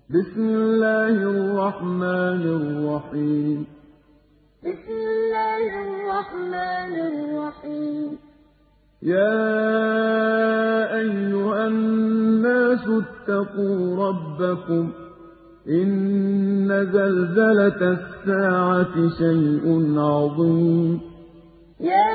بسم الله الرحمن الرحيم. بسم الله الرحمن الرحيم. يا أيها الناس اتقوا ربكم إن زلزلة الساعة شيء عظيم. يا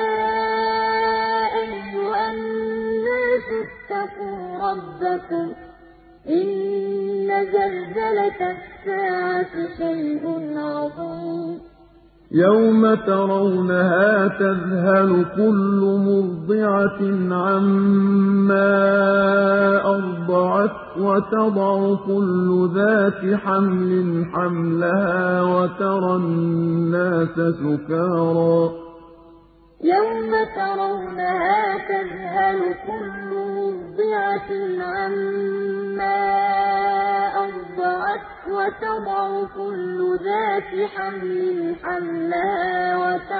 أيها الناس اتقوا ربكم إن زلزلة الساعة شيء عظيم. يوم ترونها تذهل كل مرضعة عما أرضعت وتضع كل ذات حمل حملها وترى الناس سكارى. يوم ترونها تذهل كل مرضعة عما أرضعت وتضع كل ذات حمل حملها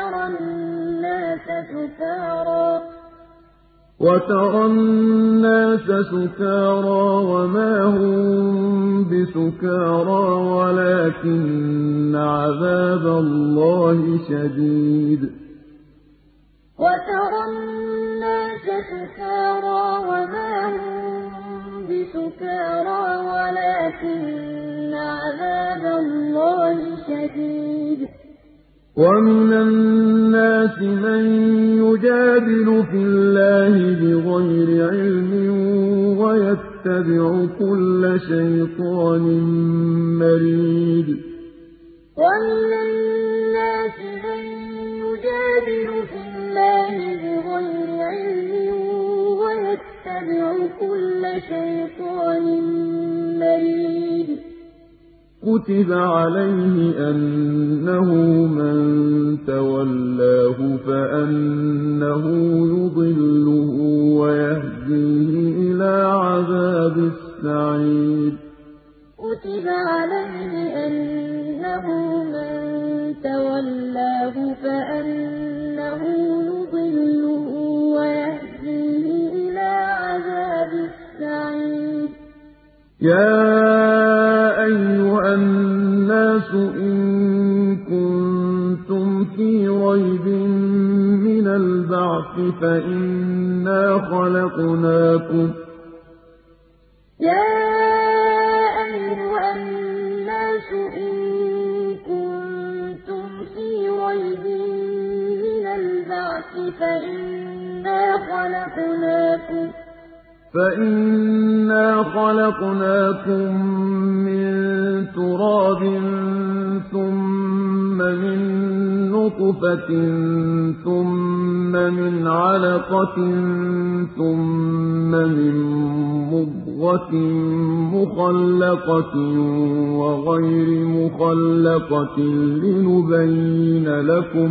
وترى الناس سكارى وما هم بسكارى ولكن عذاب الله شديد. وترى الناس سكارى وما هم بسكارى ولكن عذاب الله شديد. ومن الناس من يجادل في الله بغير علم ويتبع كل شيطان مريد. ومن الناس من يجادل في الله بغير علم ويتبع كل شيطان مريد. كتب عليه أنه من تولاه فأنه يضله ويهديه إلى عذاب السعير. كتب عليه أنه من تولاه فأنه يضله ويهديه إلى عذاب السعير. يا أيها الناس إن كنتم في ريب من البعث فإنا خلقناكم يا أيها الناس إن كنتم في ريب من البعث فإنا خلقناكم من تراب ثم من نطفة ثم من علقة ثم من مضغة مخلقة وغير مخلقة لنبين لكم.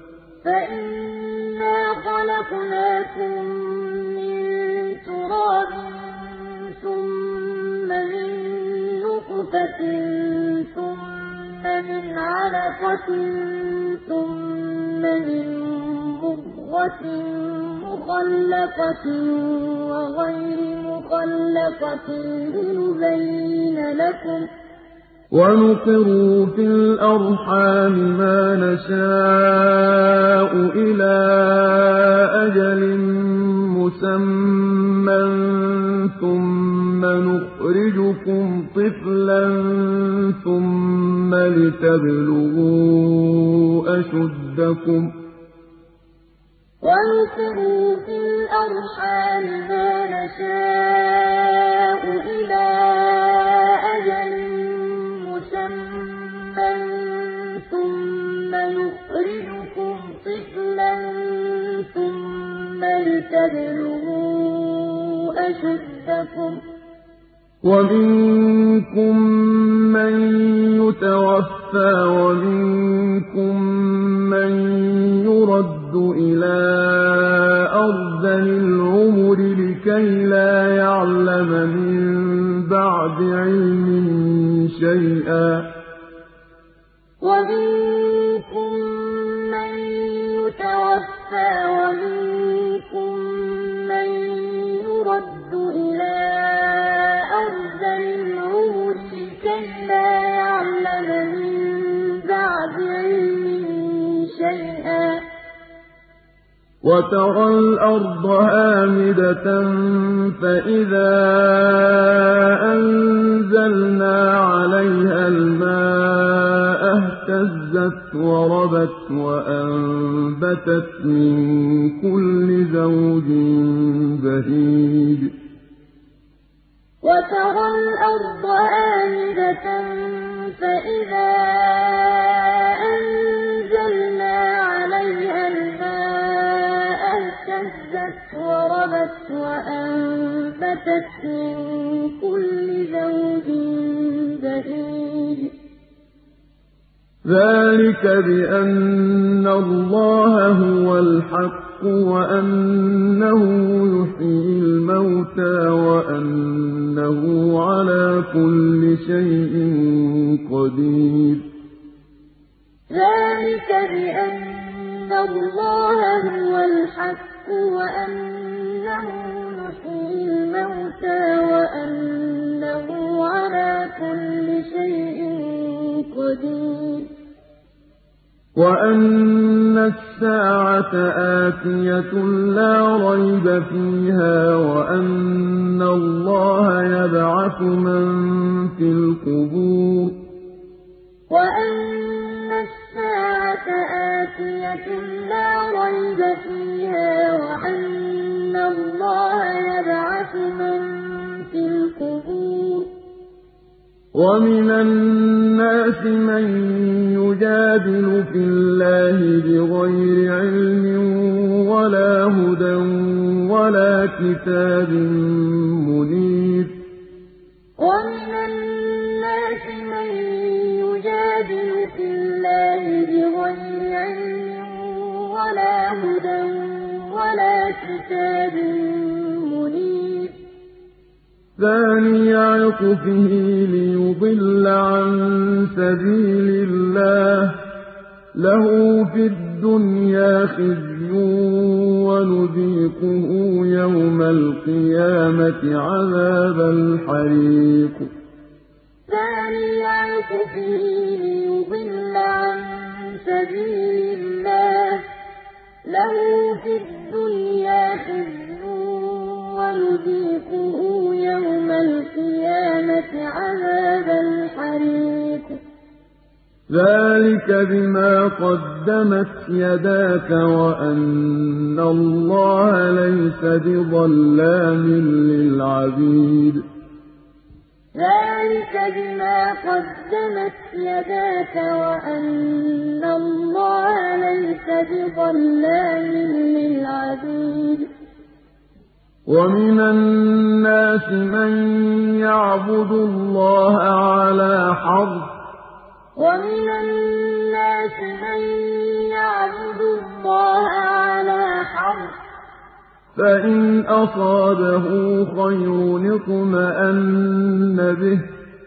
فإنا خلقناكم من تراب ثم من نطفة ثم من علقة ثم من مضغة مخلقة وغير مخلقة لنبين لكم. ونقر في الأرحام ما نشاء إلى أجل مسمى ثم نخرجكم طفلا ثم لتبلغوا أشدكم. ونقر في الأرحام ما نشاء إلى أجل مسمى ثم نخرجكم طفلا ثم لتبلغوا أشدكم. ومنكم من يتوفى ومنكم من يرد إلى أرذل العمر لكي لا يعلم من بعد علم شيئا. ومنكم من يتوفى ومنكم من يرد إلى أرذل العمر وَتَرَى الْأَرْضَ هَامِدَةً فَإِذَا أَنزَلْنَا عَلَيْهَا الْمَاءَ اهْتَزَّتْ وَرَبَتْ وَأَنبَتَتْ مِن كُلِّ زَوْجٍ بَهِيجٍ وَتَرَى الْأَرْضَ هَامِدَةً فَإِذَا أَنزَلْنَا عَلَيْهَا الْمَاءَ اهْتَزَّتْ وَرَبَتْ وَأَنبَتَتْ مِن كُلِّ زَوْجٍ بَهِيجٍ ذَٰلِكَ بِأَنَّ اللَّهَ هُوَ الْحَقُّ وَأَنَّهُ يُحْيِي الْمَوْتَىٰ وَأَنَّهُ عَلَىٰ كُلِّ شَيْءٍ قَدِيرٌ ذَٰلِكَ بِأَنَّ اللَّهَ هُوَ الْحَقُّ وَأَنَّهُ يُحْيِي الْمَوْتَىٰ وَأَنَّهُ عَلَىٰ كُلِّ شَيْءٍ قَدِيرٌ وَأَنَّ السَّاعَةَ آتِيَةٌ لَّا رَيْبَ فِيهَا وَأَنَّ اللَّهَ يَبْعَثُ مَن فِي الْقُبُورِ وَأَنَّ السَّاعَةَ آتِيَةٌ لَّا رَيْبَ فِيهَا وَأَنَّ اللَّهَ يَبْعَثُ مَن فِي الْقُبُورِ وَمِنَ النَّاسِ مَن يُجَادِلُ فِي اللَّهِ بِغَيْرِ عِلْمٍ وَلَا هُدًى وَلَا كِتَابٍ مُّنِيرٍ وَمِنَ النَّاسِ مَن يُجَادِلُ فِي اللَّهِ بِغَيْرِ عِلْمٍ وَلَا هُدًى وَلَا كِتَابٍ مُّنِيرٍ ثَانِيَ عِطْفِهِ لِيُضِلَّ عَن سَبِيلِ اللَّهِ ۖ لَهُ فِي الدُّنْيَا خِزْيٌ وَنُذِيقُهُ يَوْمَ الْقِيَامَةِ عَذَابَ الْحَرِيقِ ثَانِيَ عِطْفِهِ لِيُضِلَّ عَن سَبِيلِ اللَّهِ ۖ لَهُ فِي الدُّنْيَا خِزْيٌ وَنُذِيقُهُ يَوْمَ الْقِيَامَةِ عَذَابَ الْحَرِيقِ ذَٰلِكَ بِمَا قَدَّمَتْ يَدَاكَ وَأَنَّ اللَّهَ لَيْسَ بِظَلَّامٍ لِّلْعَبِيدِ ذَٰلِكَ بِمَا قَدَّمَتْ يَدَاكَ وَأَنَّ اللَّهَ لَيْسَ بِظَلَّامٍ لِّلْعَبِيدِ وَمِنَ النَّاسِ مَن يَعْبُدُ اللَّهَ عَلَىٰ حَرْفٍ فَإِنْ أَصَابَهُ خَيْرٌ اطْمَأَنَّ بِهِ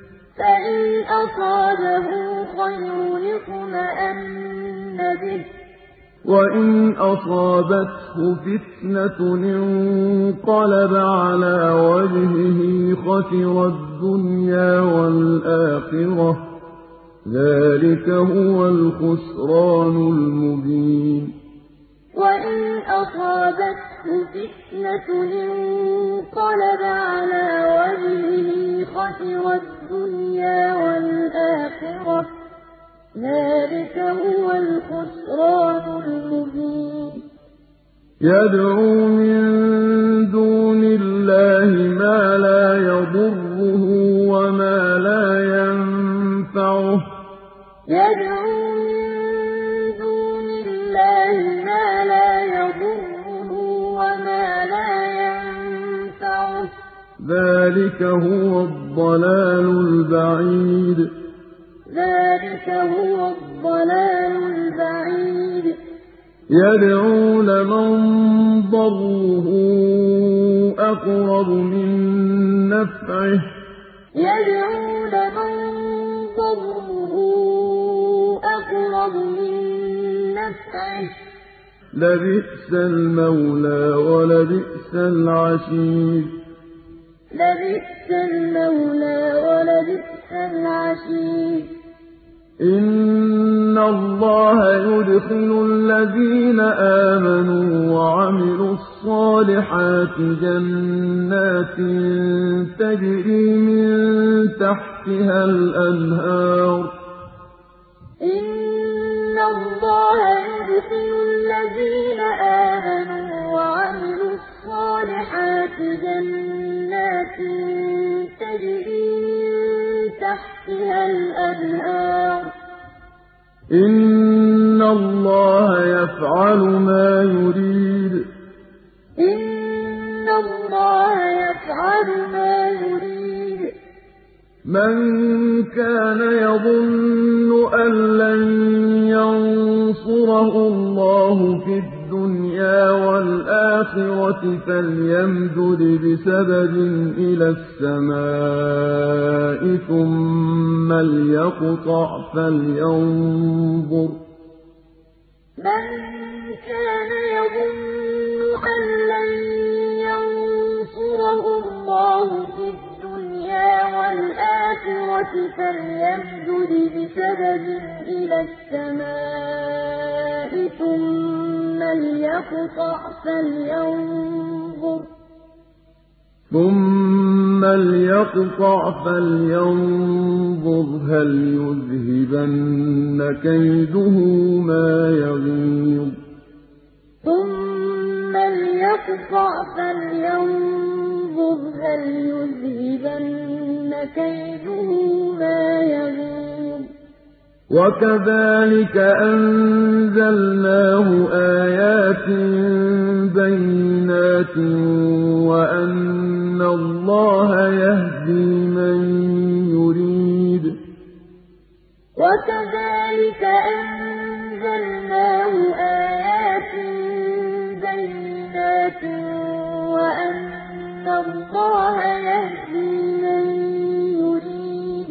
وَإِنْ أَصَابَتْهُ فِتْنَةٌ انقَلَبَ عَلَىٰ وَجْهِهِ خَسِرَ الدُّنْيَا وَالْآخِرَةَ ۚ ذَٰلِكَ هُوَ الْخُسْرَانُ الْمُبِينُ وَإِنْ أَصَابَتْهُ فِتْنَةٌ انقَلَبَ عَلَىٰ وَجْهِهِ خَسِرَ الدُّنْيَا وَالْآخِرَةَ ۚ ذَٰلِكَ هُوَ الْخُسْرَانُ الْمُبِينُ يَدْعُو مِن دُونِ اللَّهِ مَا لَا يَضُرُّهُ وَمَا لَا يَنفَعُهُ ۚ ذَٰلِكَ هُوَ الضَّلَالُ الْبَعِيدُ يَدْعُو لَمَن ضَرُّهُ أَقْرَبُ مِن نَّفْعِهِ ۚ لَبِئْسَ الْمَوْلَىٰ وَلَبِئْسَ الْعَشِيرُ إِنَّ اللَّهَ يُدْخِلُ الَّذِينَ آمَنُوا وَعَمِلُوا الصَّالِحَاتِ جَنَّاتٍ تَجْرِي مِن تَحْتِهَا الْأَنْهَارُ ۚ إِنَّ اللَّهَ يُدْخِلُ الَّذِينَ آمَنُوا وَعَمِلُوا الصَّالِحَاتِ جَنَّاتٍ تَجْرِي مِن تَحْتِهَا الْأَنْهَارُ ۚ إِنَّ اللَّهَ يَفْعَلُ مَا يُرِيدُ إِنَّ اللَّهَ يَفْعَلُ مَا يُرِيدُ مَن كَانَ يَظُنُّ أَن لَّن يَنصُرَهُ اللَّهُ فِي الدُّنْيَا وَالْآخِرَةِ فَلْيَمْدُدْ بِسَبَبٍ إِلَى السَّمَاءِ ثُمَّ لْيَقْطَعْ فَلْيَنظُرْ مَن كَانَ يَظُنُّ أَن لَّن يَنصُرَهُ اللَّهُ فِي الدُّنْيَا وَالْآخِرَةِ فَلْيَمْدُدْ بِسَبَبٍ إِلَى السَّمَاءِ ثُمَّ لْيَقْطَعْ فَلْيَنظُرْ هَلْ يُذْهِبَنَّ كَيْدُهُ مَا يَغِيظُ ثُمَّ لْيَقْطَعْ فَلْيَنظُرْ هَلْ يُذْهِبَنَّ كَيْدُهُ مَا يَغِيظُ وَكَذَٰلِكَ أَنزَلْنَاهُ آيَاتٍ بَيِّنَاتٍ وَأَنَّ اللَّهَ يَهْدِي مَن يُرِيدُ وَكَذَٰلِكَ أَنزَلْنَاهُ آيَاتٍ بَيِّنَاتٍ وَأَنَّ اللَّهَ يَهْدِي مَن يُرِيدُ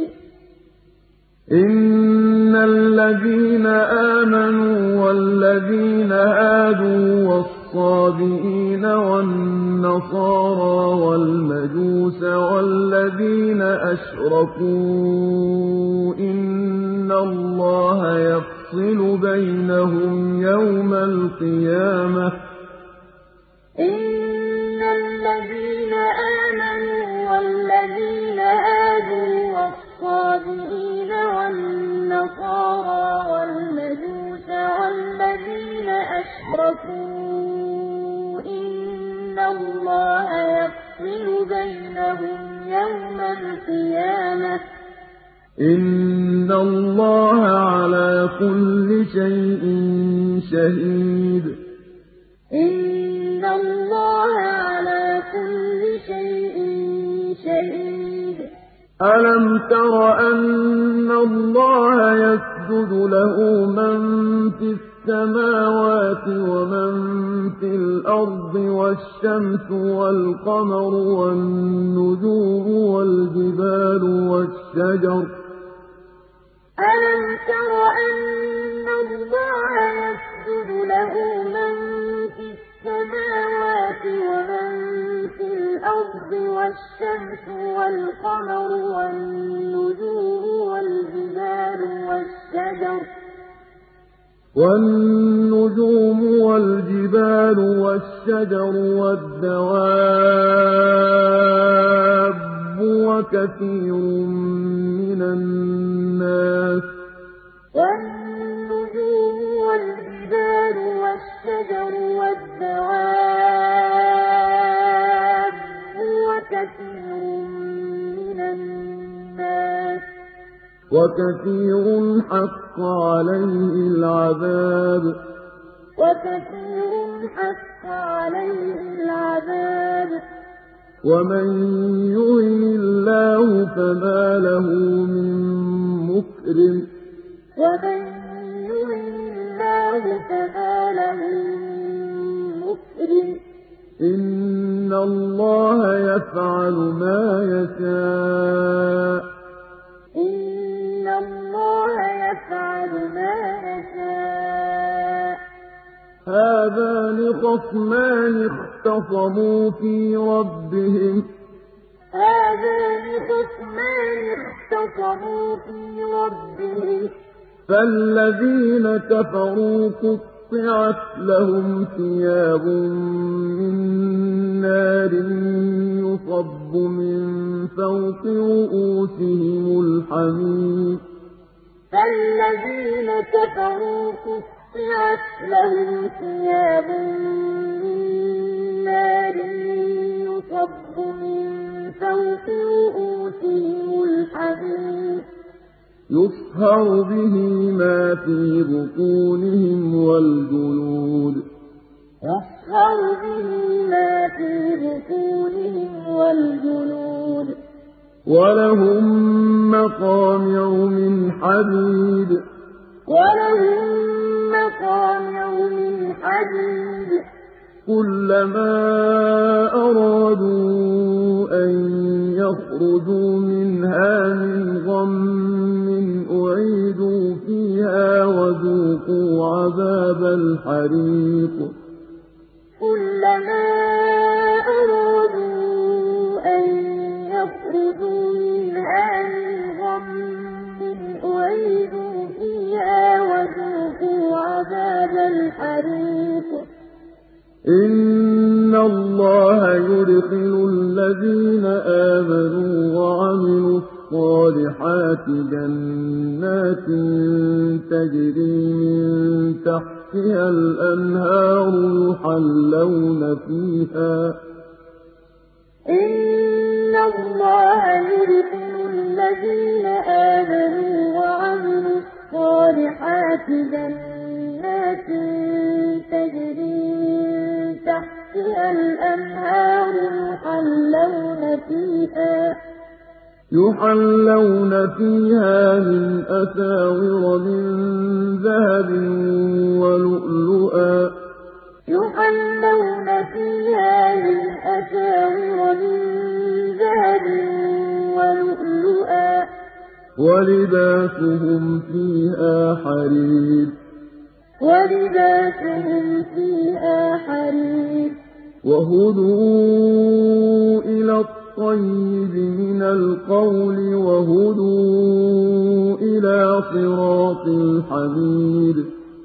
إِنَّ الَّذِينَ آمَنُوا وَالَّذِينَ هَادُوا وَالصَّابِئِينَ وَالنَّصَارَىٰ وَالْمَجُوسَ وَالَّذِينَ أَشْرَكُوا إِنَّ اللَّهَ يَفْصِلُ بَيْنَهُمْ يَوْمَ الْقِيَامَةِ ۚ إِنَّ الَّذِينَ آمَنُوا وَالَّذِينَ هَادُوا وَالصَّابِئِينَ وَالنَّصَارَىٰ وَالْمَجُوسَ وَالَّذِينَ أَشْرَكُوا إِنَّ اللَّهَ يَفْصِلُ بَيْنَهُمْ يَوْمَ الْقِيَامَةِ ۚ إِنَّ اللَّهَ عَلَىٰ كُلِّ شَيْءٍ شَهِيدٌ إِنَّ اللَّهَ عَلَىٰ كُلِّ شَيْءٍ شَهِيدٌ أَلَمْ تَرَ أَنَّ اللَّهَ يَسْجُدُ لَهُ مَن فِي السَّمَاوَاتِ وَمَن فِي الْأَرْضِ وَالشَّمْسُ وَالْقَمَرُ وَالنُّجُومُ وَالْجِبَالُ وَالشَّجَرُ ۗ أَلَمْ تَرَ أَنَّ اللَّهَ يَسْجُدُ لَهُ مَن فِي السَّمَاوَاتِ وَمَن فِي الْأَرْضِ وَالشَّمْسُ وَالْقَمَرُ وَالنُّجُومُ وَالْجِبَالُ وَالشَّجَرُ وَالدَّوَابُّ وَكَثِيرٌ مِّنَ النَّاسِ ۖ وَالنُّجُومُ وَالْجِبَالُ وَالشَّجَرُ وَالدَّوَابُّ وَكَثِيرٌ مِّنَ النَّاسِ ۖ وَكَثِيرٌ حَقَّ عَلَيْهِ الْعَذَابُ ۗ وَمَن يُهِنِ اللَّهُ فَمَا لَهُ مِن مُّكْرِمٍ ۚ إِنَّ اللَّهَ يَفْعَلُ مَا يَشَاءُ إِنَّ اللَّهَ يَفْعَلُ مَا يَشَاءُ هَٰذَانِ خَصْمَانِ اخْتَصَمُوا فِي رَبِّهِمْ ۖ فالذين كفروا قطعت لهم ثياب من نار يصب من فوق رؤوسهم الحميم فالذين كفروا قطعت لهم ثياب من نار يصب من فوق رؤوسهم الحميم يصهر به ما في بطونهم والجلود يصهر به ما في بطونهم والجلود ولهم مقامع من حديد ولهم مقامع من حديد كلما أرادوا أن يخرجوا منها من غم أعيدوا فيها وذوقوا عذاب الحريق كلما أرادوا أن يخرجوا منها من غم أعيدوا فيها وذوقوا عذاب الحريق إن الله يدخل الذين آمنوا وعملوا الصالحات جنات تجري من تحتها الأنهار إن الله يدخل الذين آمنوا وعملوا الصالحات جنات تجري من تحتها الأنهار يحلون فيها من أساور من ذهب ولؤلؤا يحلون فيها من أساور من ذهب ولؤلؤا ولباسهم فيها حرير ولباسهم فيها حرير وهدوا إلى الطيب من القول وهدوا إلى صراط الحميد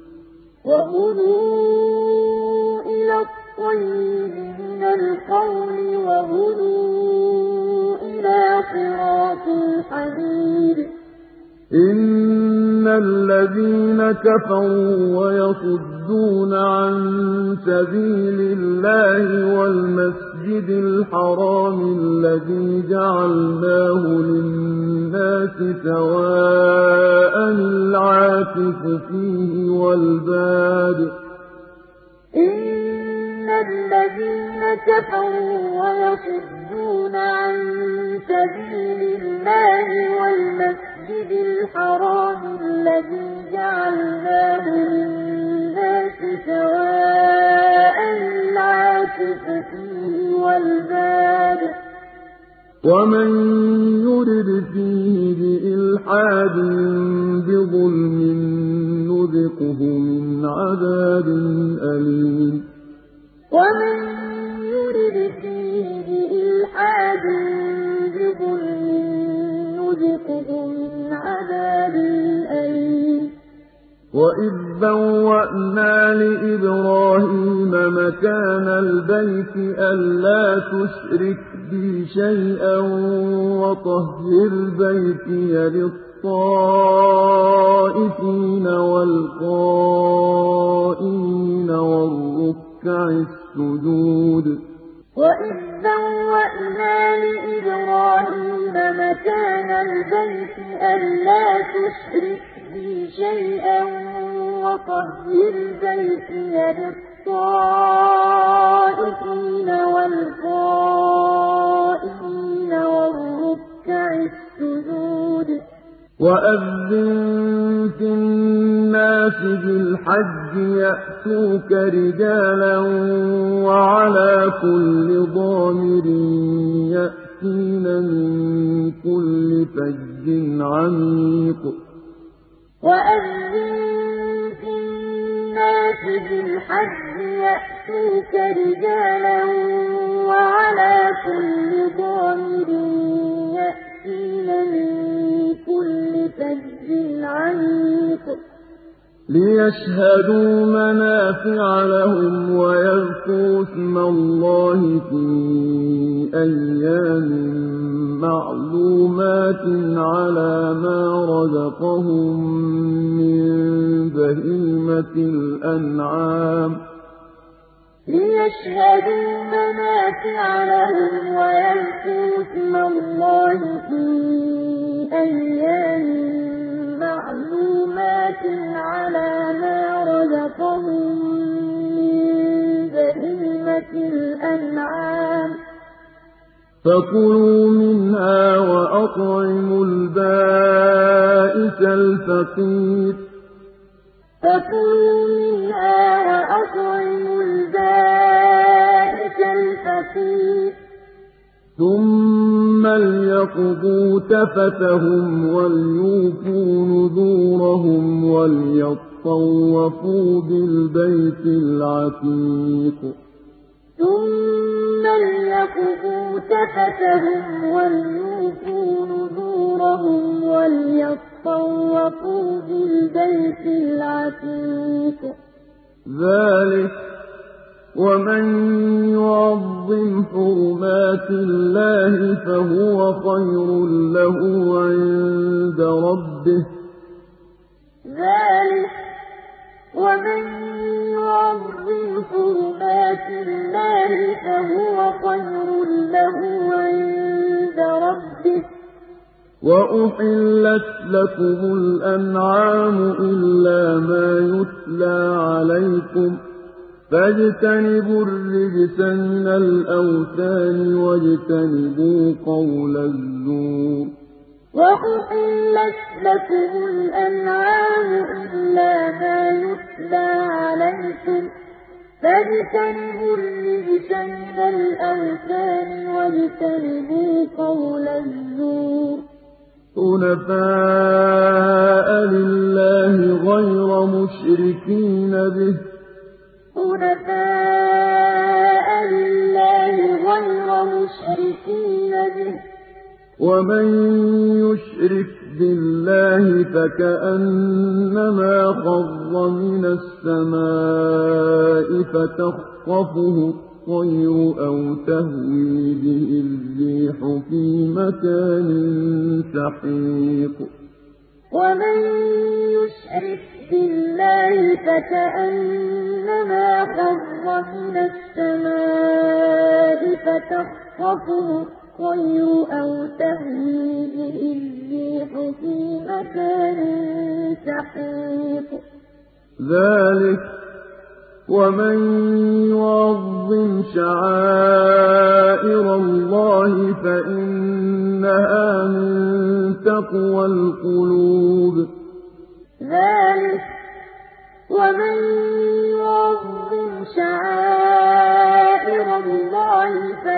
وهدوا إلى الطيب من القول وهدوا إلى صراط الحميد إن الذين كفروا ويصدون عن سبيل الله والمسجد الحرام الذي جعلناه للناس سواء العاكف فيه والباد إن الذين كفروا ويصدون عن سبيل الله والمسجد الحرام الذي جعلناه للناس سواء العاكف فيه والباد ومن يرد فيه بإلحاد بظلم نذقه من عذاب أليم ومن يرد فيه بإلحاد بظلم نذقه من عذاب أليم وإذ بوأنا لإبراهيم مكان البيت ألا تشرك بي شيئا وطهر بيتي للطائفين والقائمين والركع السجود وإذ بوأنا لإبراهيم مكان البيت ألا تشرك بي شيئا وطهر بيتي للطائفين والقائمين والركع السجود وأذن في الناس بالحج يأتوك رجالا وعلى كل ضامر يأتين من كل فج عميق وأذن في الناس بالحج يأتوك رجالا وعلى كل ضامر يأتين من كل فج الحج العميق ليشهدوا منافع لهم ويذكروا اسم الله في أيام معلومات على ما رزقهم من بهيمة الأنعام ليشهدوا منافع لهم ويذكروا اسم الله في أيام معلومات على ما رزقهم من بهيمة الأنعام فكلوا منها وأطعموا البائس الفقير فكلوا منها وأطعموا البائس الفقير ثم ليقضوا تفثهم وليوفوا نذورهم وليطوفوا بالبيت العتيق ثم ليقضوا تفثهم وليوفوا نذورهم وليطوفوا بالبيت العتيق ذلك ومن يعظم حرمات الله فهو خير له عند ربه ذلك ومن يعظم حرمات الله فهو خير له عند ربه وأحلت لكم الأنعام إلا ما يتلى عليكم فاجتنبوا الرجس من الأوثان واجتنبوا قول الزور وأحلت لكم الأنعام إلا ما يتلى عليكم فاجتنبوا الرجس من الأوثان واجتنبوا قول الزور حنفاء لله غير مشركين به حنفاء لله غير مشركين به ومن يشرك بالله فكأنما خر من السماء فتخطفه الطير أو تهوي به الريح في مكان سحيق ومن يشرك بالله فكأنما خر من السماء فتخطفه الطير أو تهوي به الريح في مكان سحيق ذلك ومن يعظم شعائر الله فإنها من تقوى القلوب ذلك ومن يعظم شعائر الله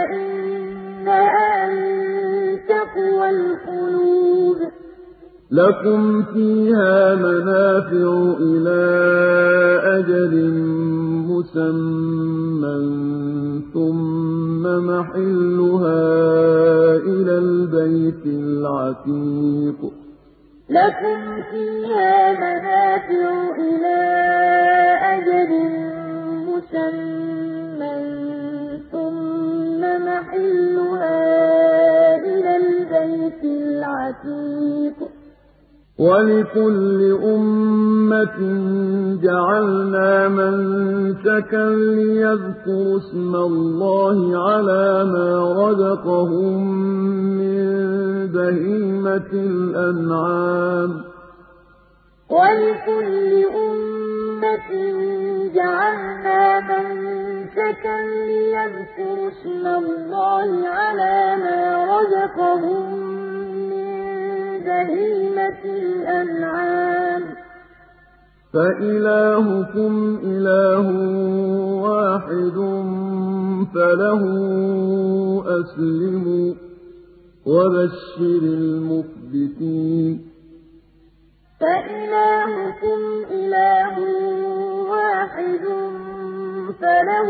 فإنها من تقوى القلوب لكم فيها منافع إلى أجل مسمى ثم محلها إلى البيت العتيق لكم فيها منافع إلى أجل مسمى ثم محلها إلى البيت العتيق ولكل أمة جعلنا منسكا ليذكروا اسم الله على ما رزقهم من بهيمة الأنعام ولكل أمة جعلنا منسكا ليذكروا اسم الله على ما رزقهم بهيمة الأنعام فإلهكم إله واحد فله أسلموا وبشر المخبتين فإلهكم إله واحد فله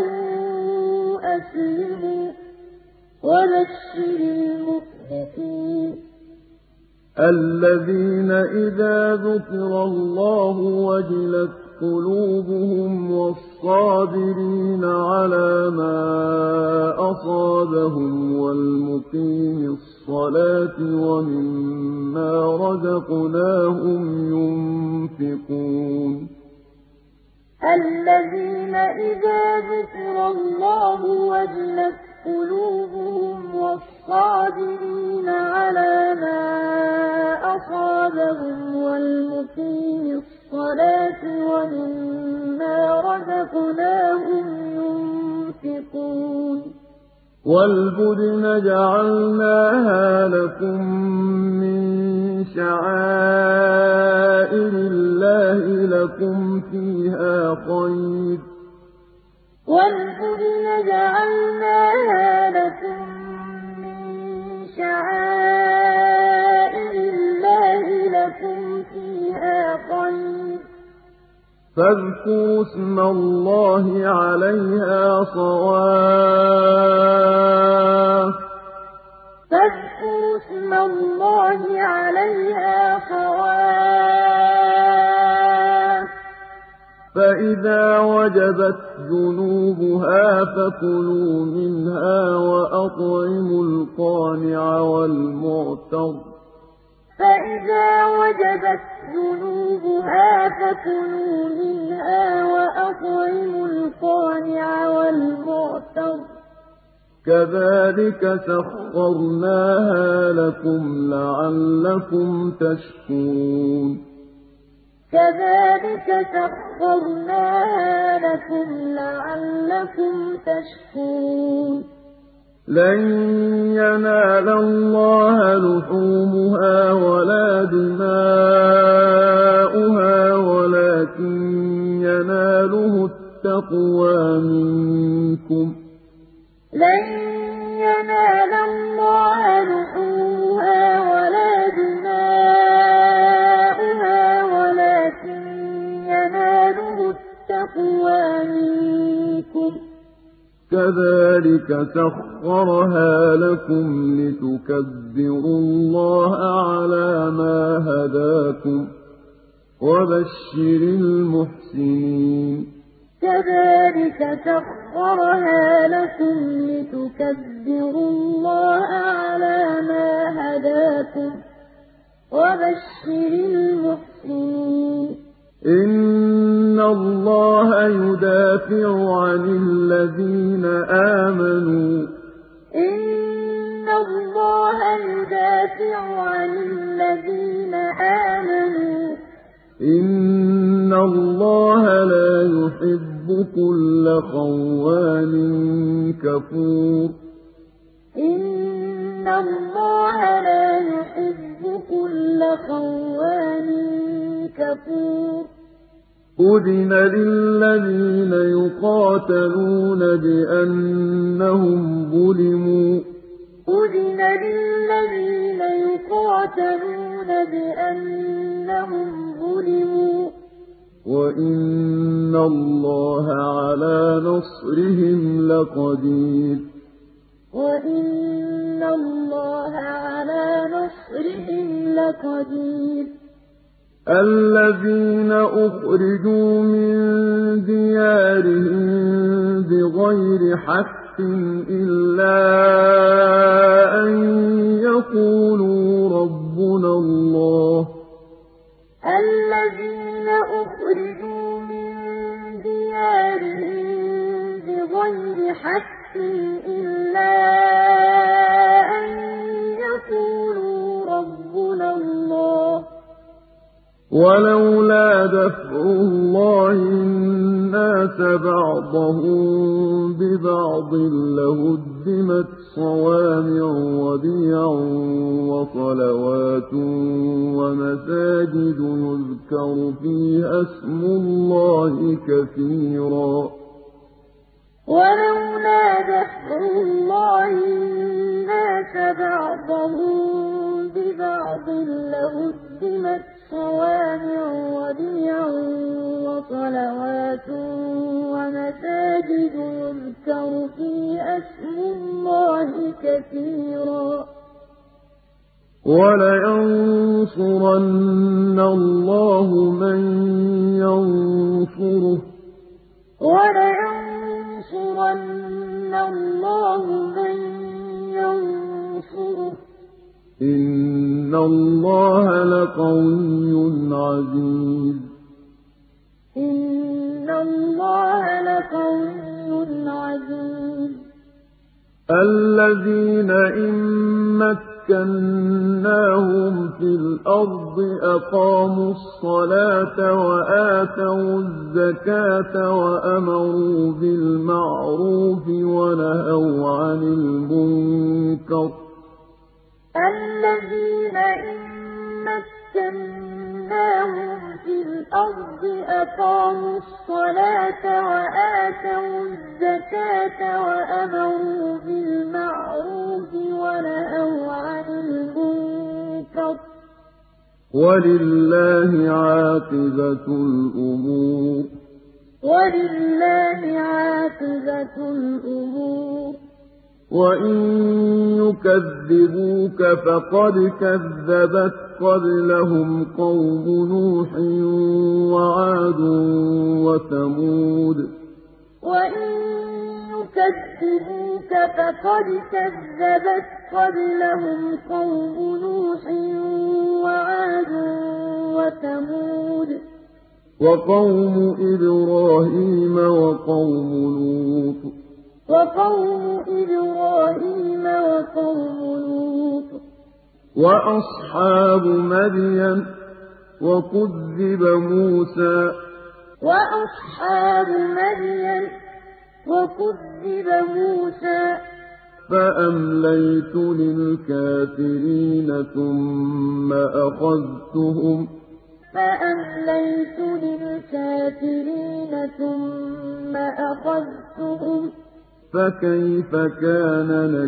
أسلموا وبشر المخبتين الذين إذا ذكر الله وجلت قلوبهم والصابرين على ما أصابهم والمقيم الصلاة ومما رزقناهم ينفقون الذين إذا ذكر الله وجلت قلوبهم والصابرين على ما أصابهم والمقيم الصلاة ومما رزقناهم ينفقون والبدن جعلناها لكم من شعائر الله لكم فيها خير والبدن جعلناها لكم من شعائر الله لكم فيها خير فاذكروا اسم الله عليها صواف فاذكروا اسم الله عليها صواف فإذا وجبت جنوبها فكلوا منها وأطعموا القانع والمعتر فإذا وجبت جنوبها فكلوا منها وأطعموا القانع والمعتر كذلك سخرناها لكم لعلكم تشكرون كذلك سخرناها لكم لعلكم تشكرون لن ينال الله لحومها ولا دماؤها ولكن يناله التقوى منكم لن ينال الله لحومها ولا دماؤها ولكن يناله التقوى منكم كذلك سخرها لكم لتكبروا الله على ما هداكم وبشر المحسنين كذلك سخرها لكم لتكبروا الله على ما هداكم وبشر المحسنين إن الله يدافع عن الذين آمنوا إن الله يدافع عن الذين آمنوا إن الله لا يحب كل خوان كفور إن الله لا يحب كل خوان كفور أذن للذين يقاتلون بأنهم ظلموا أذن للذين يقاتلون بأنهم ظلموا وإن الله على نصرهم لقدير وإن الله على نصرهم لقدير الذين أخرجوا من ديارهم بغير حق إلا أن يقولوا ربنا الله الذين أخرجوا من ديارهم بغير حق إلا أن يقولوا ربنا الله ولولا دفع الله الناس بعضهم ببعض لهدمت صوامع وبيع وصلوات ومساجد يذكر فيها اسم الله كثيرا ولولا دفع الله الناس بعضهم ببعض لهدمت صوامع وبيع وصلوات ومساجد يذكر فيها اسم الله كثيرا وَلَيَنصُرَنَّ اللَّهُ مَن يَنصُرُهُ ۗ وَلَيَنصُرَنَّ اللَّهُ مَن يَنصُرُهُ ۗ إِنَّ اللَّهَ لَقَوِيٌّ عَزِيزٌ إِنَّ اللَّهَ لَقَوِيٌّ عَزِيزٌ الَّذِينَ إِن مَّكَّنَّاهُمْ فِي الْأَرْضِ أَقَامُوا الصَّلَاةَ وَآتَوُا الزَّكَاةَ وَأَمَرُوا بِالْمَعْرُوفِ وَنَهَوْا عَنِ الْمُنكَرِ ۗ الَّذِينَ إِن مَّكَّنَّاهُمْ فِي الْأَرْضِ أَقَامُوا الصَّلَاةَ وَآتَوُا الزَّكَاةَ وَأَمَرُوا بِالْمَعْرُوفِ وَنَهَوْا عَنِ الْمُنكَرِ ۗ وَلِلَّهِ عَاقِبَةُ الْأُمُورِ وَلِلَّهِ عَاقِبَةُ الْأُمُورِ وَإِن يُكَذِّبُوكَ فَقَدْ كَذَّبَتْ قَبْلَهُمْ قَوْمُ نُوحٍ وَعَادٌ وَثَمُودُ وَإِن يُكَذِّبُوكَ فَقَدْ كَذَّبَتْ قَبْلَهُمْ قَوْمُ نُوحٍ وَعَادٌ وَثَمُودُ وَقَوْمُ إِبْرَاهِيمَ وَقَوْمُ لُوطٍ وَأَصْحَابُ مَدْيَنَ وَكُذِّبَ مُوسَىٰ فَأَمْلَيْتُ لِلْكَافِرِينَ ثُمَّ أَخَذْتُهُمْ ۖ فَكَيْفَ كَانَ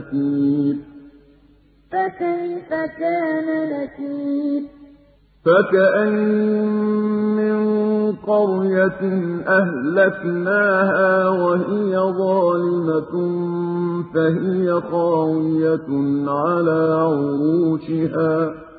نَكِيرِ فَكَأَيِّن مِّن قَرْيَةٍ أَهْلَكْنَاهَا وَهِيَ ظَالِمَةٌ فَهِيَ خَاوِيَةٌ عَلَىٰ عُرُوشِهَا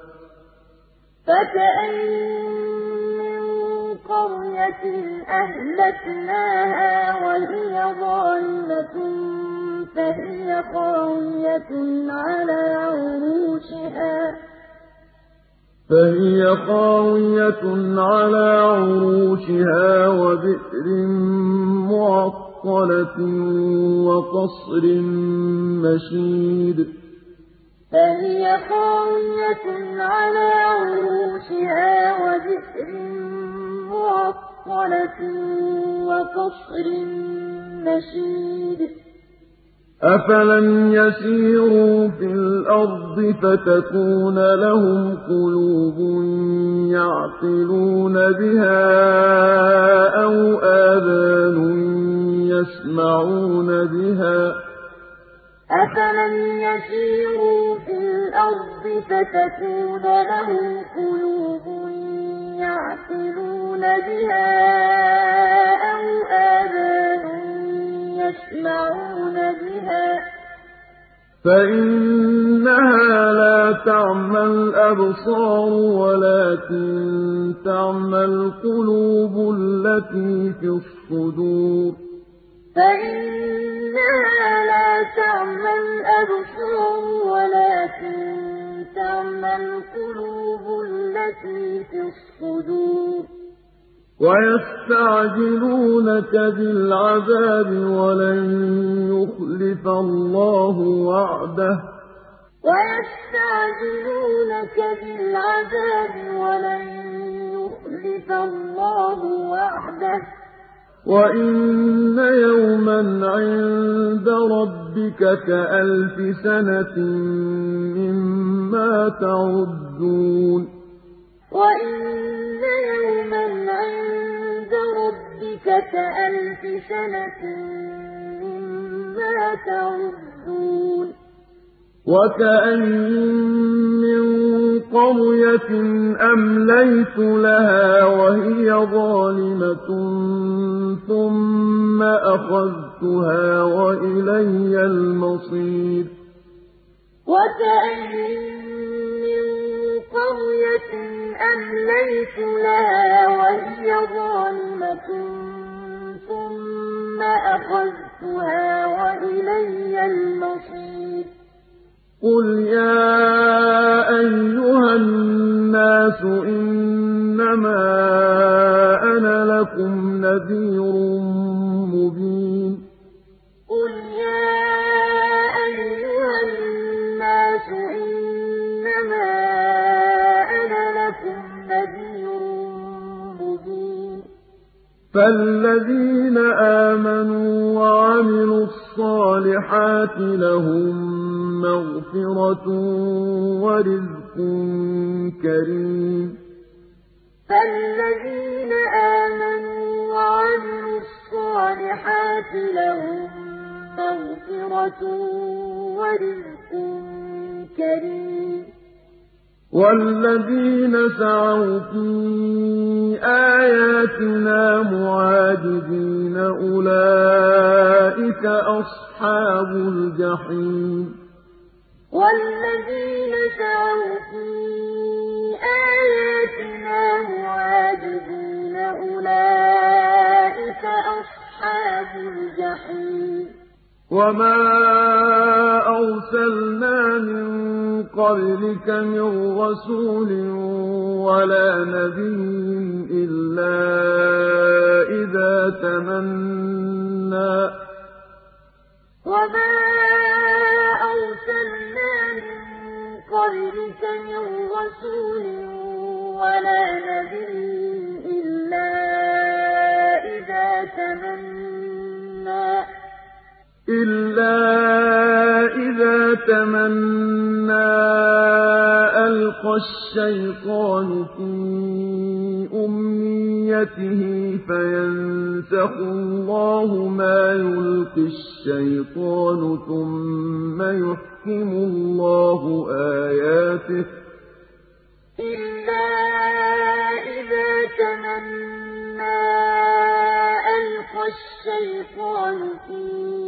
وَبِئْرٍ مُّعَطَّلَةٍ وَقَصْرٍ مَّشِيدٍ أَفَلَمْ يَسِيرُوا فِي الْأَرْضِ فَتَكُونَ لَهُمْ قُلُوبٌ يَعْقِلُونَ بِهَا أَوْ آذَانٌ يَسْمَعُونَ بِهَا ۖ فَإِنَّهَا لَا تَعْمَى الْأَبْصَارُ وَلَٰكِن تَعْمَى الْقُلُوبُ الَّتِي فِي الصُّدُورِ وَيَسْتَعْجِلُونَكَ بِالْعَذَابِ وَلَن يُخْلِفَ اللَّهُ وَعْدَهُ ۚ وَإِنَّ يَوْمًا عِندَ رَبِّكَ كَأَلْفِ سَنَةٍ مِّمَّا تَعُدُّونَ وَكَأَيِّن مِّن قَرْيَةٍ أَمْلَيْتُ لَهَا وَهِيَ ظَالِمَةٌ ثُمَّ أَخَذْتُهَا وَإِلَيَّ الْمَصِيرُ وَكَأَيِّن مِّن قرية أمليت لها وهي ظالمة ثم أخذتها وإلي المصير قل يا أيها الناس إنما أنا لكم نذير مبين قل يا أيها الناس إنما أنا لكم نذير مبين فالذين آمنوا وعملوا الصالحات لهم مغفرة ورزق كريم فالذين آمنوا وعملوا الصالحات لهم مغفرة ورزق كريم والذين سعوا في آياتنا معاجزين أولئك أصحاب الجحيم والذين سعوا في آياتنا معاجزين أولئك أصحاب الجحيم وما أرسلنا من قبلك من رسول ولا نبي إلا إذا تمنى وما أرسلنا من قبلك من رسول ولا نبي إلا إذا تمنى ألقى الشيطان في أمنيته فينسخ الله ما يلقي الشيطان ثم يحكم الله آياته إلا إذا تمنى ألقى الشيطان في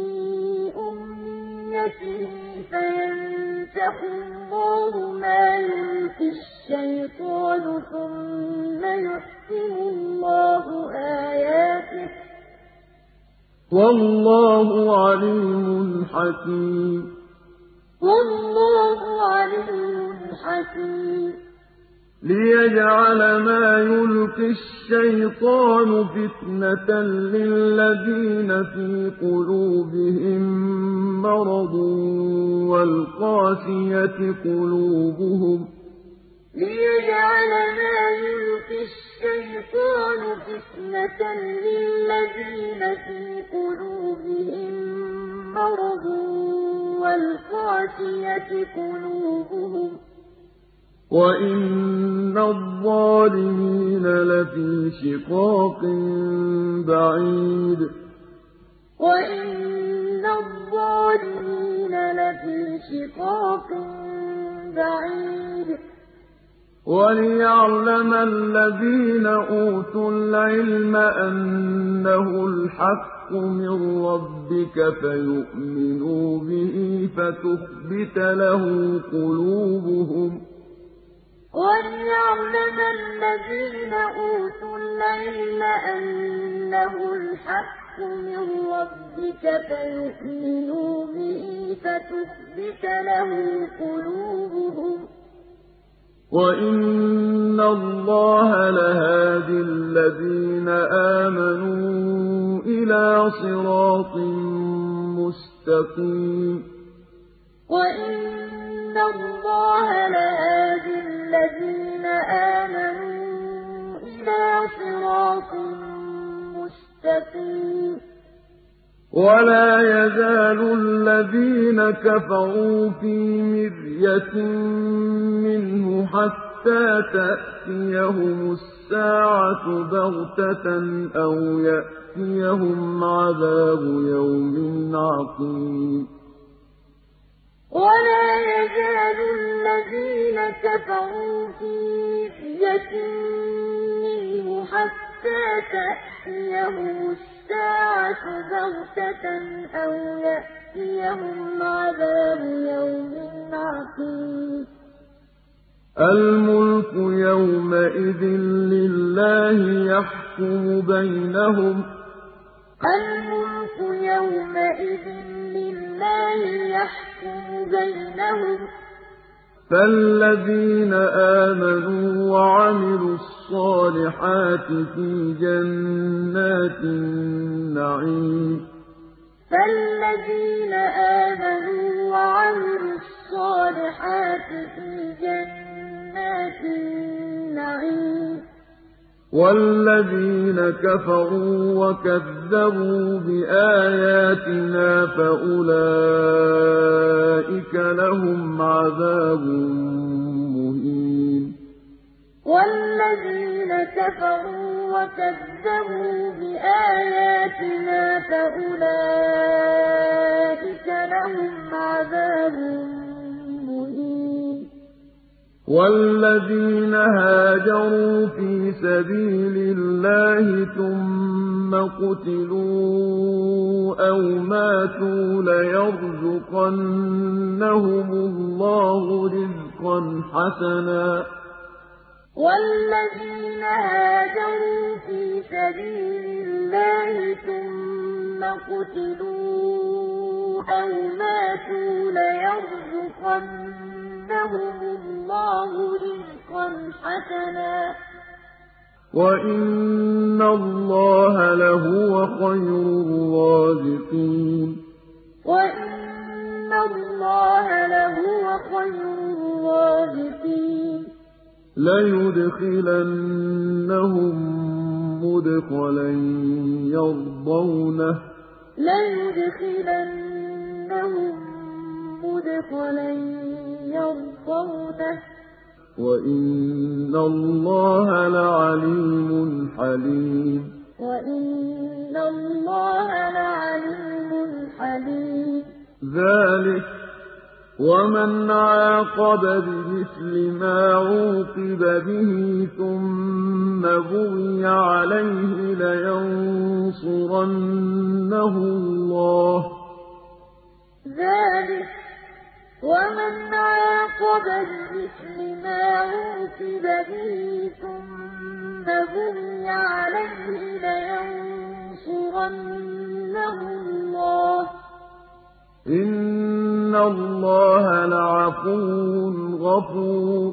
أمنيته فينسخ الله ما يلقي الشيطان ثم يحكم الله آياته والله عليم حكيم والله عليم حكيم ليجعل ما يلقي الشيطان فتنة للذين في قلوبهم مرض والقاسية قلوبهم ليجعل ما يلقي الشيطان فتنة للذين في قلوبهم مرض والقاسية قلوبهم وإن الظالمين لفي شقاق بعيد وإن الظالمين لفي شقاق بعيد وليعلم الذين أوتوا العلم أنه الحق من ربك فيؤمنوا به فتخبت له قلوبهم وليعلم الذين أوتوا العلم أنه الحق من ربك فيؤمنوا به فتخبت له قلوبهم وإن الله لهادي الذين آمنوا إلى صراط مستقيم وإن الله لهادي الذين آمنوا إلى صراط مستقيم ولا يزال الذين كفروا في مرية منه حتى تأتيهم الساعة بغتة أو يأتيهم عذاب يوم عقيم ولا يزال الذين كفروا في مرية منه حتى تأتيهم الساعة بغتة أو يأتيهم عذاب يوم عقيم الملك يومئذ لله يحكم بينهم الملك يومئذ لله يحكم بينهم فالذين آمنوا وعملوا الصالحات في جنات النعيم فالذين آمنوا وعملوا الصالحات في جنات النعيم والذين كفروا وكذبوا بآياتنا فأولئك لهم عذاب مهين والذين كفروا وكذبوا بآياتنا فأولئك لهم عذاب مهين والذين هاجروا في سبيل الله ثم قتلوا أو ماتوا ليرزقنهم الله رزقا حسنا والذين هاجروا في سبيل الله ثم قتلوا أو ماتوا ليرزقنهم الله رزقا حسنا وإن الله لهو خير الرازقين وإن الله لهو خير الرازقين ليدخلنهم مدخلا يرضونه ليدخلنهم مدخلا يرضونه وإن الله لعليم حليم وإن الله لعليم حليم ذلك ومن عاقب بمثل ما عوقب به ثم بغي عليه لينصرنه الله ذلك ومن عاقب بمثل ما عوقب به ثم بغي عليه لينصرنه الله إن الله لعفو غفور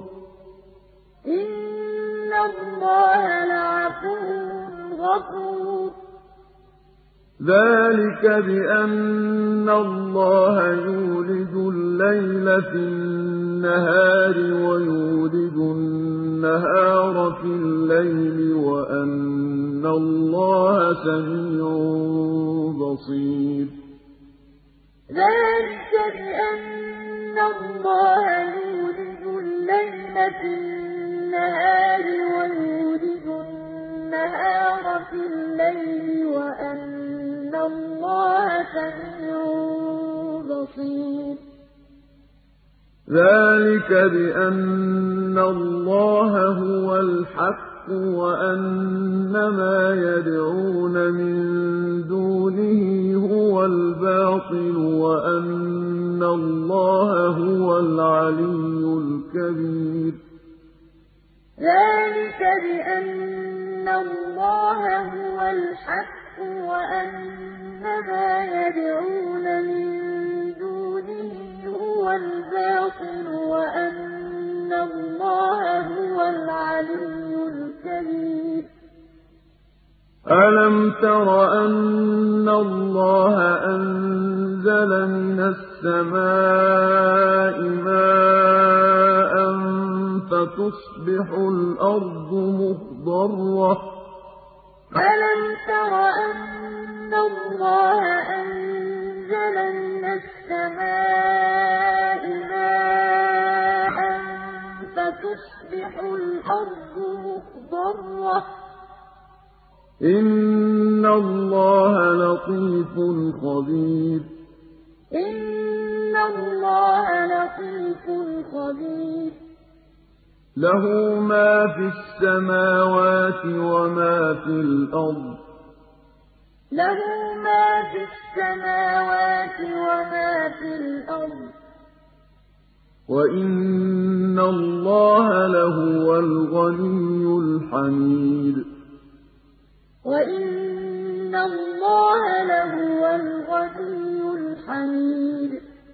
إن الله لعفو غفور ذلك بأن الله يولج الليل في النهار ويولج النهار في الليل وأن الله سميع بصير ذلك بأن الله يولج الليل في النهار ويولج النهار في الليل وأن الله سميع بصير ذلك بأن الله هو الحق وأن ما يدعون من دونه هو الباطل وأن الله هو العلي الكبير ذلك بأن الله هو الحق وأن ما يدعون من دونه هو الباطل وأن الله هو العلي الكبير ألم تر أن الله أنزل من السماء ماء فتصبح الأرض مخضرة ألم تر أن الله أنزل من السماء ماء فتصبح الأرض مخضرة إن الله لطيف خبير إن الله لطيف خبير له ما في السماوات وما في الأرض له ما في السماوات وما في الأرض وَإِنَّ اللَّهَ لَهُوَ الْغَنِيُّ الْحَمِيدُ وَإِنَّ اللَّهَ لَهُوَ الْغَنِيُّ الْحَمِيدُ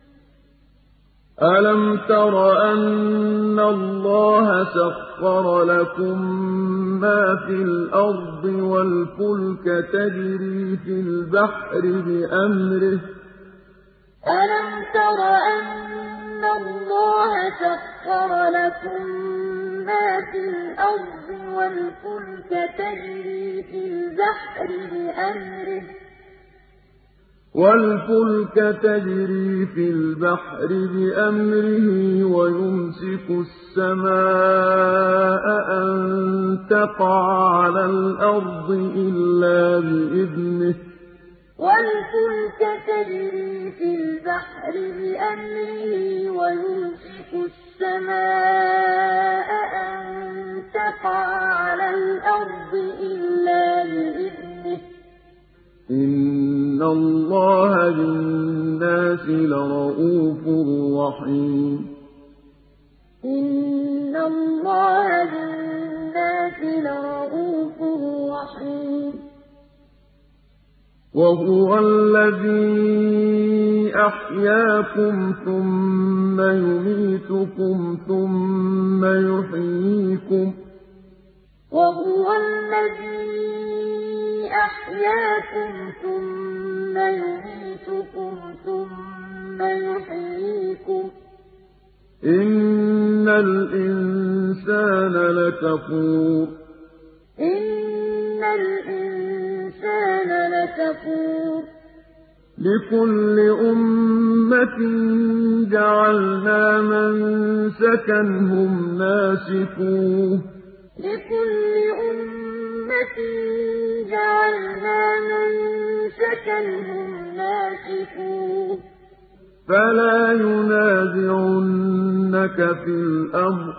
أَلَمْ تَرَ أَنَّ اللَّهَ سَخَّرَ لَكُم مَّا فِي الْأَرْضِ وَالْفُلْكَ تَجْرِي فِي الْبَحْرِ بِأَمْرِهِ ۖ أَلَمْ تَرَ أَنَّ اللَّهَ سَخَّرَ لَكُم مَّا فِي الْأَرْضِ وَالْفُلْكَ تَجْرِي فِي الْبَحْرِ بِأَمْرِهِ وَيُمْسِكُ السَّمَاءَ أَن تَقَعَ عَلَى الْأَرْضِ إِلَّا بِإِذْنِهِ ۗ وَالْفُلْكَ تَجْرِي فِي الْبَحْرِ بِأَمْرِهِ وَيُمْسِكُ السَّمَاءَ أَن تَقَعَ عَلَى الْأَرْضِ إِلَّا بِإِذْنِهِ ۗ إِنَّ اللَّهَ بِالنَّاسِ لَرَءُوفٌ رَّحِيمٌ إِنَّ اللَّهَ بِالنَّاسِ لَرَءُوفٌ رَّحِيمٌ وَهُوَ الَّذِي أَحْيَاكُمْ ثُمَّ يُمِيتُكُمْ ثُمَّ يُحْيِيكُمْ ۗ وَهُوَ الَّذِي أَحْيَاكُمْ ثُمَّ يُمِيتُكُمْ ثُمَّ يُحْيِيكُمْ ۗ إِنَّ الْإِنسَانَ لَكَفُورٌ إِنَّ الْإِنسَانَ لَكَفُورٌ لِكُلِّ أُمَّةٍ جَعَلْنَا مَنسَكًا هُمْ نَاسِكُوهُ ۖ لِكُلِّ أُمَّةٍ جَعَلْنَا مَنسَكًا هُمْ نَاسِكُوهُ ۖ فَلَا يُنَازِعُنَّكَ فِي الْأَمْرِ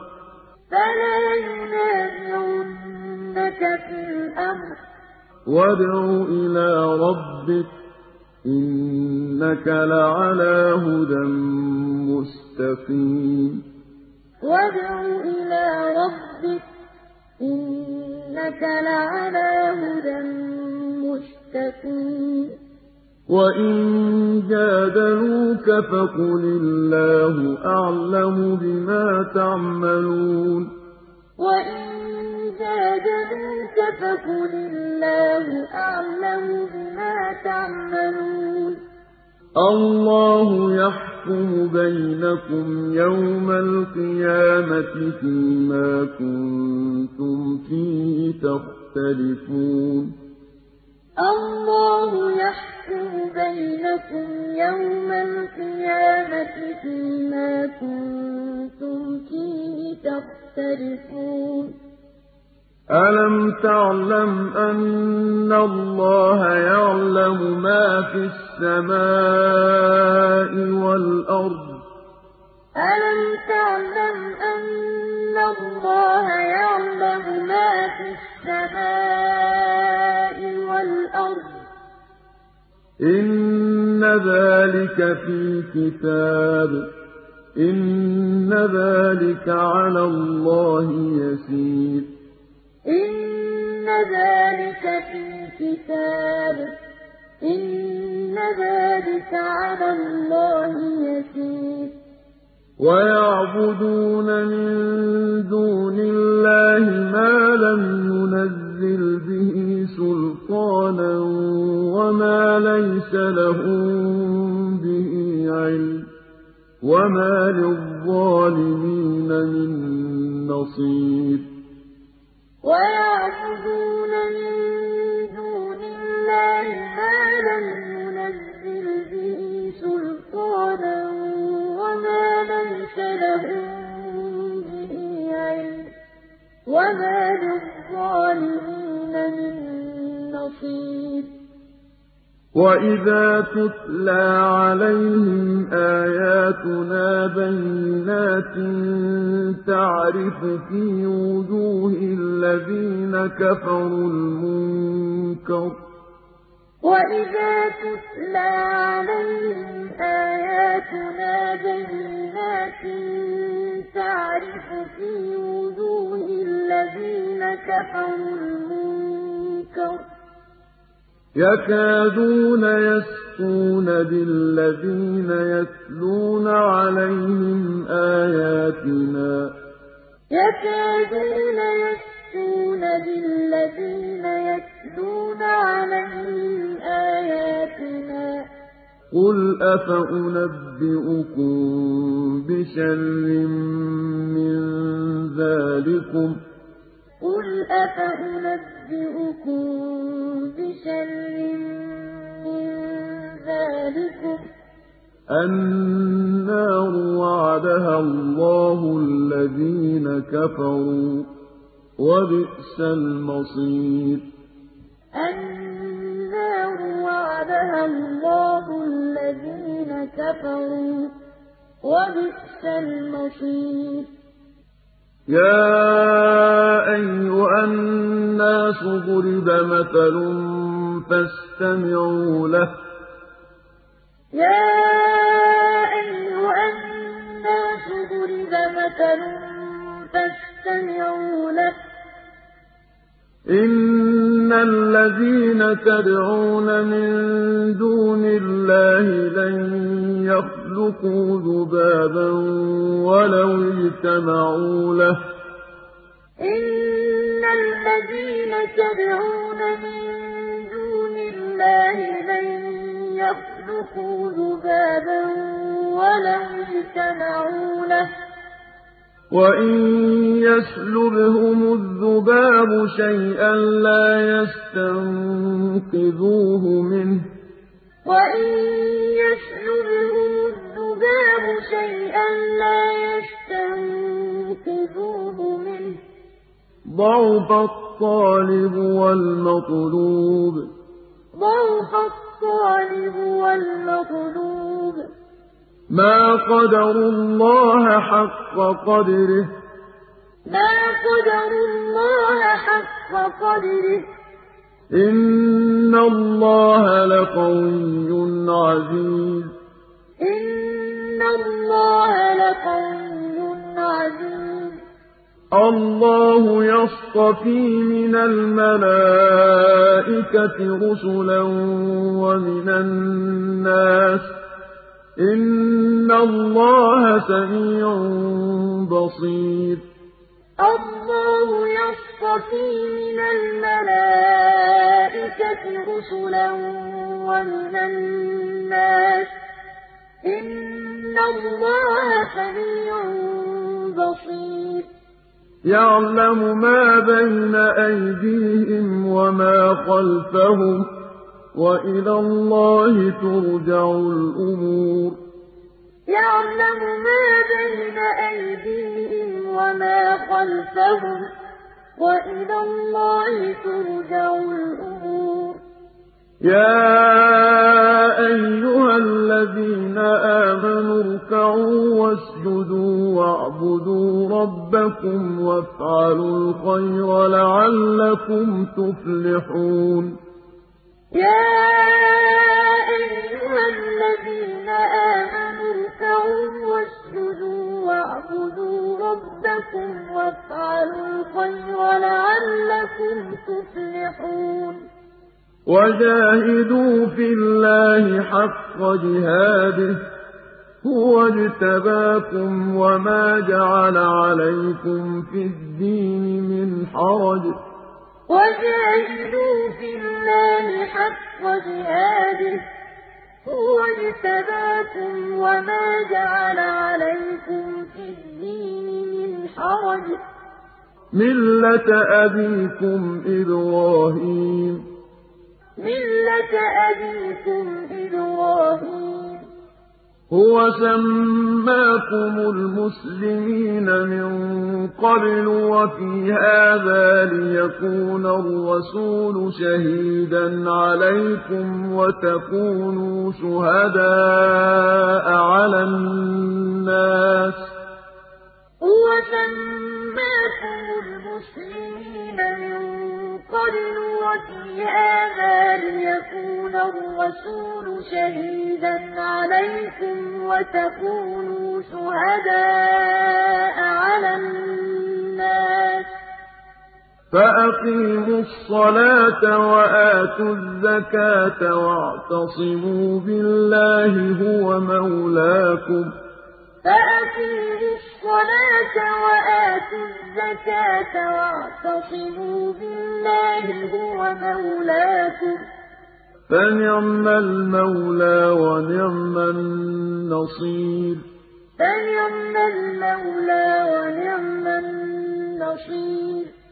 وَادْعُ إِلَىٰ رَبِّكَ ۖ إِنَّكَ لَعَلَىٰ هُدًى مُّسْتَقِيمٍ وَادْعُ إِلَىٰ رَبِّكَ ۖ إِنَّكَ لَعَلَىٰ هُدًى مُّسْتَقِيمٍ وَإِن جَادَلُوكَ فَقُلِ اللَّهُ أَعْلَمُ بِمَا تَعْمَلُونَ وَإِن جَادَلُوكَ فَقُلِ اللَّهُ أَعْلَمُ بِمَا تَعْمَلُونَ اللَّهُ يَحْكُمُ بَيْنَكُمْ يَوْمَ الْقِيَامَةِ فِيمَا كُنتُمْ فِيهِ تَخْتَلِفُونَ اللَّهُ يَحْكُمُ بَيْنَكُمْ يَوْمَ الْقِيَامَةِ فِيمَا كُنتُمْ فِيهِ تَخْتَلِفُونَ أَلَمْ تَعْلَمْ أَنَّ اللَّهَ يَعْلَمُ مَا فِي السَّمَاءِ وَالْأَرْضِ أَلَمْ تَعْلَمْ أَنَّ اللَّهَ يَعْلَمُ مَا فِي السَّمَاءِ وَالْأَرْضِ إِنَّ ذَٰلِكَ فِي كِتَابٍ ۚ إِنَّ ذَٰلِكَ عَلَى اللَّهِ يَسِيرٌ إِنَّ ذَٰلِكَ فِي كِتَابٍ ۚ إِنَّ ذَٰلِكَ عَلَى اللَّهِ يَسِيرٌ وَيَعْبُدُونَ مِن دُونِ اللَّهِ مَا لَمْ يُنَزِّلْ بِهِ سُلْطَانًا وَمَا لَيْسَ لَهُم بِهِ عِلْمٌ ۗ وَمَا لِلظَّالِمِينَ مِن نَّصِيرٍ وَيَعْبُدُونَ مِن دُونِ اللَّهِ مَا لَمْ يُنَزِّلْ بِهِ سُلْطَانًا وَمَا لَيْسَ لَهُم بِهِ عِلْمٌ ۗ وَمَا لِلظَّالِمِينَ مِن نَّصِيرٍ وَإِذَا تُتْلَىٰ عَلَيْهِمْ آيَاتُنَا بَيِّنَاتٍ تَعْرِفُ فِي وُجُوهِ الَّذِينَ كَفَرُوا الْمُنكَرَ وَإِذَا تُتْلَىٰ عَلَيْهِمْ آيَاتُنَا بَيِّنَاتٍ تَعْرِفُ فِي وُجُوهِ الَّذِينَ كَفَرُوا الْمُنكَرَ يَكَادُونَ يَسْطُونَ بِالَّذِينَ يَتْلُونَ عَلَيْهِمْ آيَاتِنَا يَكَادُونَ يَسْطُونَ بِالَّذِينَ يَتْلُونَ عَلَيْهِمْ آيَاتِنَا قُلْ أَفَأُنَبِّئُكُم بِشَرٍّ مِّن ذَٰلِكُمْ النَّارُ وَعَدَهَا اللَّهُ الَّذِينَ كَفَرُوا ۖ وَبِئْسَ الْمَصِيرُ النَّارُ وَعَدَهَا اللَّهُ الَّذِينَ كَفَرُوا ۖ وَبِئْسَ الْمَصِيرُ يَا أَيُّهَا النَّاسُ ضُرِبَ مَثَلٌ فَاسْتَمِعُوا لَهُ ۚ يَا أَيُّهَا النَّاسُ ضُرِبَ مَثَلٌ فَاسْتَمِعُوا لَهُ ۚ إِنَّ الَّذِينَ تَدْعُونَ مِن دُونِ اللَّهِ لَن يَخْلُقُوا ذُبَابًا وَلَوِ اجْتَمَعُوا لَهُ ۖ إِنَّ الَّذِينَ تَدْعُونَ مِن دُونِ اللَّهِ لَن يَخْلُقُوا ذُبَابًا وَلَوِ اجْتَمَعُوا لَهُ ۖ وَإِن يَسْلُبْهُمُ الذُّبَابُ شَيْئًا لَّا يَسْتَنقِذُوهُ مِنْهُ ۚ وَإِن يَسْلُبْهُمُ الذُّبَابُ شَيْئًا لَّا يَسْتَنقِذُوهُ مِنْهُ ۚ ضَعُفَ الطَّالِبُ وَالْمَطْلُوبُ ضَعُفَ الطَّالِبُ وَالْمَطْلُوبُ مَا قَدَرُوا اللَّهَ حَقَّ قَدْرِهِ إِنَّ اللَّهَ لَقَوِيٌّ عَزِيزٌ اللَّهُ يَصْطَفِي مِنَ الْمَلَائِكَةِ رُسُلًا وَمِنَ النَّاسِ ۚ إِنَّ اللَّهَ سَمِيعٌ بَصِيرٌ اللَّهُ يَصْطَفِي مِنَ الْمَلَائِكَةِ رُسُلًا وَمِنَ النَّاسِ ۚ إِنَّ اللَّهَ سَمِيعٌ بَصِيرٌ يَعْلَمُ مَا بَيْنَ أَيْدِيهِمْ وَمَا خَلْفَهُمْ ۗ وَإِلَى اللَّهِ تُرْجَعُ الْأُمُورُ يَعْلَمُ مَا بَيْنَ أَيْدِيهِمْ وَمَا خَلْفَهُمْ ۗ وَإِلَى اللَّهِ تُرْجَعُ الْأُمُورُ يَا أَيُّهَا الَّذِينَ آمَنُوا ارْكَعُوا وَاسْجُدُوا وَاعْبُدُوا رَبَّكُمْ وَافْعَلُوا الْخَيْرَ لَعَلَّكُمْ تُفْلِحُونَ يَا أَيُّهَا الَّذِينَ آمَنُوا ارْكَعُوا وَاسْجُدُوا وَاعْبُدُوا رَبَّكُمْ وَافْعَلُوا الْخَيْرَ لَعَلَّكُمْ تُفْلِحُونَ وَجَاهِدُوا فِي اللَّهِ حَقَّ جِهَادِهِ ۚ هُوَ اجْتَبَاكُمْ وَمَا جَعَلَ عَلَيْكُمْ فِي الدِّينِ مِنْ حَرَجٍ ۚ وَجَاهِدُوا فِي اللَّهِ حَقَّ جِهَادِهِ ۚ هُوَ اجْتَبَاكُمْ وَمَا جَعَلَ عَلَيْكُمْ فِي الدِّينِ مِنْ حَرَجٍ ۚ مِّلَّةَ أَبِيكُمْ إِبْرَاهِيمَ هُوَ سَمَّاكُمُ الْمُسْلِمِينَ مِن قَبْلُ وَفِي هَٰذَا لِيَكُونَ الرَّسُولُ شَهِيدًا عَلَيْكُمْ وَتَكُونُوا شُهَدَاءَ عَلَى النَّاسِ ۚ هُوَ سَمَّاكُمُ الْمُسْلِمِينَ مِن قَبْلُ وفي هذا ليكون الرسول شهيدا عليكم وتكونوا شهداء على الناس فأقيموا الصلاة وآتوا الزكاة واعتصموا بالله هو مولاكم فأقيموا الصلاة وآتوا الزكاة واعتصموا بالله هو مولاكم فنعم المولى ونعم النصير فنعم المولى ونعم النصير